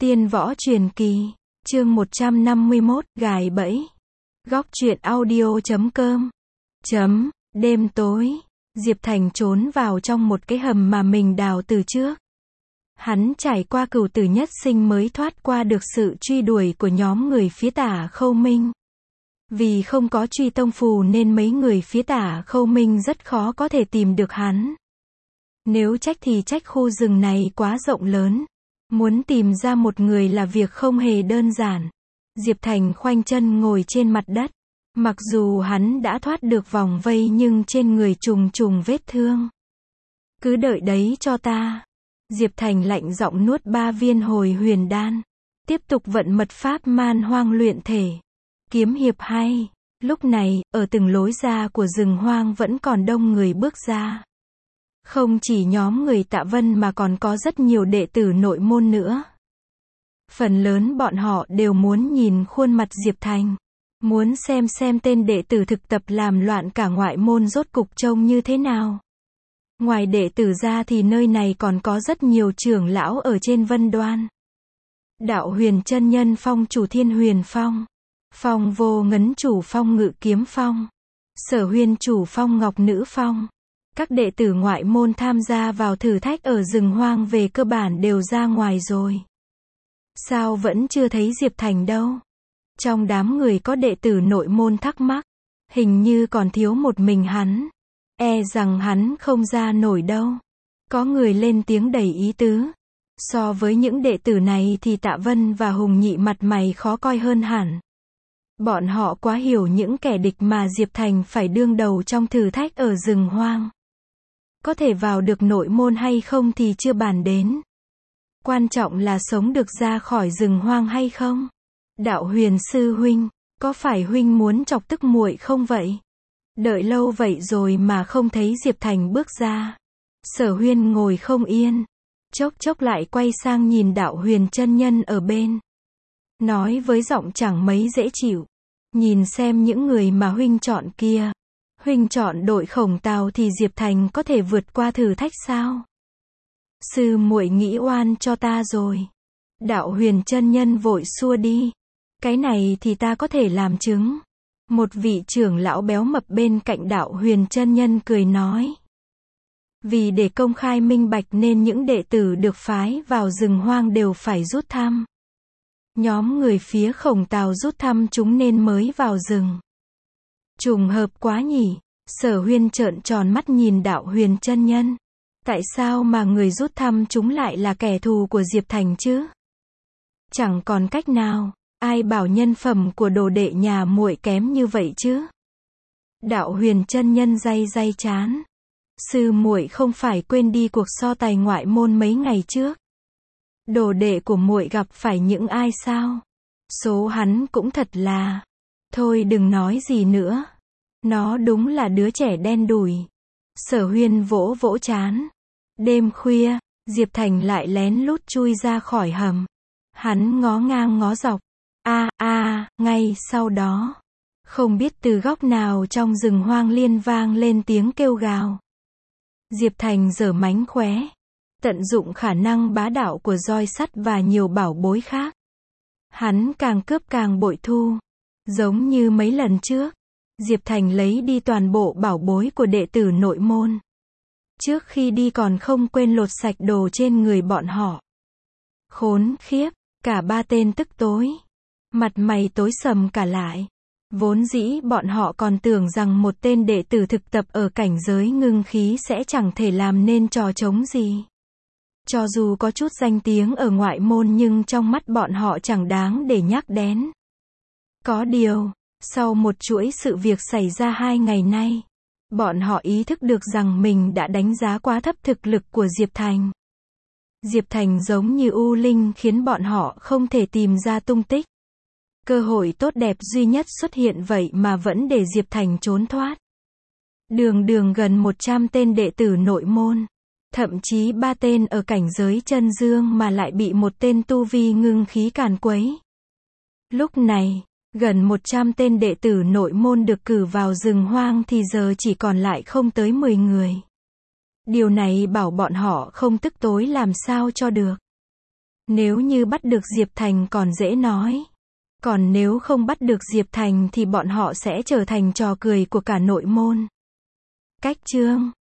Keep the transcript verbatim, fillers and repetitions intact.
Tiên võ truyền kỳ, chương một trăm năm mươi mốt, gài bẫy. Góc truyện audio chấm com. Chấm, đêm tối, Diệp Thành trốn vào trong một cái hầm mà mình đào từ trước. Hắn trải qua cửu tử nhất sinh mới thoát qua được sự truy đuổi của nhóm người phía Tả Khâu Minh. Vì không có truy tông phù nên mấy người phía Tả Khâu Minh rất khó có thể tìm được hắn. Nếu trách thì trách khu rừng này quá rộng lớn. Muốn tìm ra một người là việc không hề đơn giản. Diệp Thành khoanh chân ngồi trên mặt đất. Mặc dù hắn đã thoát được vòng vây nhưng trên người trùng trùng vết thương. Cứ đợi đấy cho ta. Diệp Thành lạnh giọng nuốt ba viên hồi huyền đan. Tiếp tục vận mật pháp man hoang luyện thể. Kiếm hiệp hay. Lúc này, ở từng lối ra của rừng hoang vẫn còn đông người bước ra. Không chỉ nhóm người Tạ Vân mà còn có rất nhiều đệ tử nội môn nữa. Phần lớn bọn họ đều muốn nhìn khuôn mặt Diệp Thành. Muốn xem xem tên đệ tử thực tập làm loạn cả ngoại môn rốt cục trông như thế nào. Ngoài đệ tử ra thì nơi này còn có rất nhiều trưởng lão ở trên Vân Đoan. Đạo Huyền Chân Nhân Phong chủ Thiên Huyền Phong. Phong Vô Ngấn chủ Phong Ngự Kiếm Phong. Sở Huyên chủ Phong Ngọc Nữ Phong. Các đệ tử ngoại môn tham gia vào thử thách ở rừng hoang về cơ bản đều ra ngoài rồi. Sao vẫn chưa thấy Diệp Thành đâu? Trong đám người có đệ tử nội môn thắc mắc. Hình như còn thiếu một mình hắn. E rằng hắn không ra nổi đâu. Có người lên tiếng đầy ý tứ. So với những đệ tử này thì Tạ Vân và Hùng Nhị mặt mày khó coi hơn hẳn. Bọn họ quá hiểu những kẻ địch mà Diệp Thành phải đương đầu trong thử thách ở rừng hoang. Có thể vào được nội môn hay không thì chưa bàn đến. Quan trọng là sống được ra khỏi rừng hoang hay không. Đạo Huyền sư huynh, có phải huynh muốn chọc tức muội không vậy? Đợi lâu vậy rồi mà không thấy Diệp Thành bước ra. Sở Huyên ngồi không yên. Chốc chốc lại quay sang nhìn Đạo Huyền chân nhân ở bên. Nói với giọng chẳng mấy dễ chịu. Nhìn xem những người mà huynh chọn kia. Huynh chọn đội Khổng Tào thì Diệp Thành có thể vượt qua thử thách sao? Sư muội nghĩ oan cho ta rồi. Đạo Huyền chân nhân vội xua đi. Cái này thì ta có thể làm chứng. Một vị trưởng lão béo mập bên cạnh Đạo Huyền chân nhân cười nói. Vì để công khai minh bạch nên những đệ tử được phái vào rừng hoang đều phải rút thăm. Nhóm người phía Khổng Tào rút thăm chúng nên mới vào rừng. Trùng hợp quá nhỉ. Sở Huyên trợn tròn mắt nhìn Đạo Huyền chân nhân. Tại sao mà người rút thăm chúng lại là kẻ thù của Diệp Thành chứ? Chẳng còn cách nào. Ai bảo nhân phẩm của đồ đệ nhà muội kém như vậy chứ? Đạo Huyền chân nhân day day chán. Sư muội không phải quên đi cuộc so tài ngoại môn mấy ngày trước. Đồ đệ của muội gặp phải những ai sao? Số hắn cũng thật là. Thôi đừng nói gì nữa. Nó đúng là đứa trẻ đen đủi. Sở Huyên vỗ vỗ trán. Đêm khuya, Diệp Thành lại lén lút chui ra khỏi hầm. Hắn ngó ngang ngó dọc. A a, ngay sau đó. Không biết từ góc nào trong rừng hoang liên vang lên tiếng kêu gào. Diệp Thành giở mánh khóe. Tận dụng khả năng bá đạo của roi sắt và nhiều bảo bối khác. Hắn càng cướp càng bội thu. Giống như mấy lần trước. Diệp Thành lấy đi toàn bộ bảo bối của đệ tử nội môn. Trước khi đi còn không quên lột sạch đồ trên người bọn họ. Khốn khiếp, cả ba tên tức tối. Mặt mày tối sầm cả lại. Vốn dĩ bọn họ còn tưởng rằng một tên đệ tử thực tập ở cảnh giới ngưng khí sẽ chẳng thể làm nên trò trống gì. Cho dù có chút danh tiếng ở ngoại môn nhưng trong mắt bọn họ chẳng đáng để nhắc đến. Có điều, sau một chuỗi sự việc xảy ra hai ngày nay, bọn họ ý thức được rằng mình đã đánh giá quá thấp thực lực của Diệp Thành. Diệp Thành giống như u linh khiến bọn họ không thể tìm ra tung tích. Cơ hội tốt đẹp duy nhất xuất hiện vậy mà vẫn để Diệp Thành trốn thoát. Đường đường gần một trăm tên đệ tử nội môn. Thậm chí ba tên ở cảnh giới chân dương mà lại bị một tên tu vi ngưng khí càn quấy. Lúc này, gần một trăm tên đệ tử nội môn được cử vào rừng hoang thì giờ chỉ còn lại không tới mười người. Điều này bảo bọn họ không tức tối làm sao cho được. Nếu như bắt được Diệp Thành còn dễ nói. Còn nếu không bắt được Diệp Thành thì bọn họ sẽ trở thành trò cười của cả nội môn. Cách chương